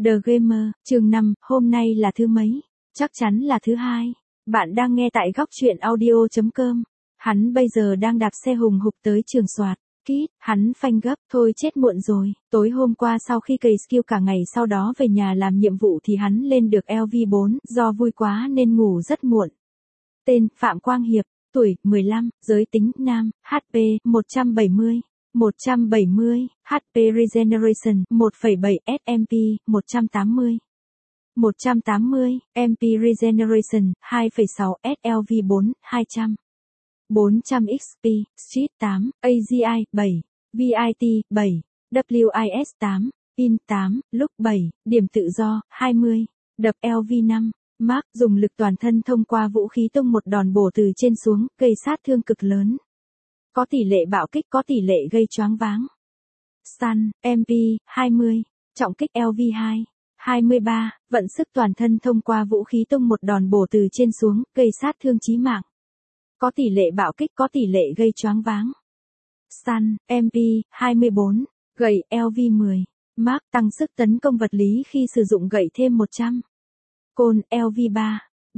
The Gamer, chương 5, hôm nay là thứ mấy? Chắc chắn là thứ hai. Bạn đang nghe tại góc truyện audio.com. Hắn bây giờ đang đạp xe hùng hục tới trường soạt. Kít, hắn phanh gấp, thôi chết muộn rồi. Tối hôm qua sau khi cày skill cả ngày sau đó về nhà làm nhiệm vụ thì hắn lên được LV4, do vui quá nên ngủ rất muộn. Tên, Phạm Quang Hiệp, tuổi, 15, giới tính, nam, HP, 170. 170, HP Regeneration, 1,7 SMP, 180. 180, MP Regeneration, 2,6 SLV4, 200. 400 XP, Street 8, AGI, 7, VIT, 7, WIS 8, Pin 8, Lúc 7, Điểm tự do, 20, Đập LV 5. Mark dùng lực toàn thân thông qua vũ khí tung một đòn bổ từ trên xuống, gây sát thương cực lớn. Có tỷ lệ bạo kích, có tỷ lệ gây choáng váng. Stun, MP, 20, trọng kích LV2, 23, vận sức toàn thân thông qua vũ khí tung một đòn bổ từ trên xuống, gây sát thương chí mạng. Có tỷ lệ bạo kích, có tỷ lệ gây choáng váng. Stun, MP, 24, gậy LV10, Mark tăng sức tấn công vật lý khi sử dụng gậy thêm 100. Côn, LV3,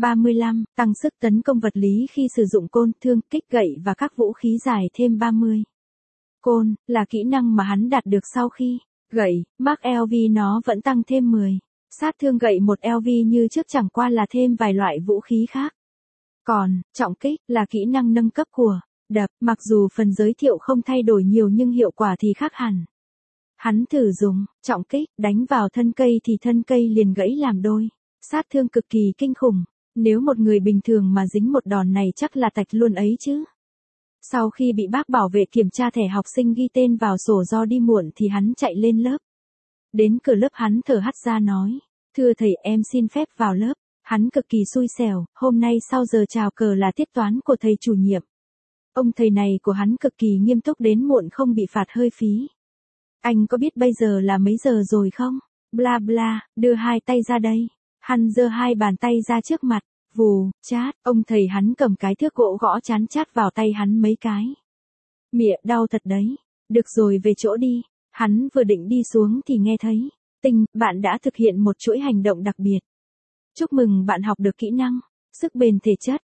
35, tăng sức tấn công vật lý khi sử dụng côn, thương, kích gậy và các vũ khí dài thêm 30. Côn, là kỹ năng mà hắn đạt được sau khi gậy, Mark LV nó vẫn tăng thêm 10. Sát thương gậy một LV như trước chẳng qua là thêm vài loại vũ khí khác. Còn, trọng kích, là kỹ năng nâng cấp của đập, mặc dù phần giới thiệu không thay đổi nhiều nhưng hiệu quả thì khác hẳn. Hắn thử dùng, trọng kích, đánh vào thân cây thì thân cây liền gãy làm đôi. Sát thương cực kỳ kinh khủng. Nếu một người bình thường mà dính một đòn này chắc là tạch luôn ấy chứ. Sau khi bị bác bảo vệ kiểm tra thẻ học sinh ghi tên vào sổ do đi muộn thì hắn chạy lên lớp. Đến cửa lớp hắn thở hắt ra nói, thưa thầy em xin phép vào lớp. Hắn cực kỳ xui xẻo, hôm nay sau giờ chào cờ là tiết toán của thầy chủ nhiệm. Ông thầy này của hắn cực kỳ nghiêm túc đến muộn không bị phạt hơi phí. Anh có biết bây giờ là mấy giờ rồi không? Bla bla, đưa hai tay ra đây. Hắn giơ hai bàn tay ra trước mặt, vù, chát, ông thầy hắn cầm cái thước gỗ gõ chán chát vào tay hắn mấy cái. Mịa, đau thật đấy. Được rồi về chỗ đi. Hắn vừa định đi xuống thì nghe thấy, Tinh, bạn đã thực hiện một chuỗi hành động đặc biệt. Chúc mừng bạn học được kỹ năng, sức bền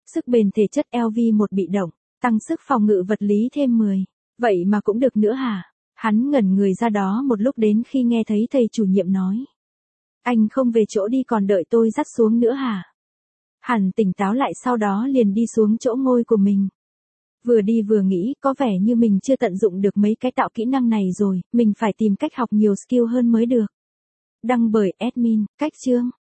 thể chất LV1 bị động, tăng sức phòng ngự vật lý thêm 10. Vậy mà cũng được nữa hả? Hắn ngẩn người ra đó một lúc đến khi nghe thấy thầy chủ nhiệm nói. Anh không về chỗ đi còn đợi tôi dắt xuống nữa hả? Hắn tỉnh táo lại sau đó liền đi xuống chỗ ngồi của mình. Vừa đi vừa nghĩ có vẻ như mình chưa tận dụng được mấy cái tạo kỹ năng này rồi, mình phải tìm cách học nhiều skill hơn mới được. Đăng bởi admin, cách chương.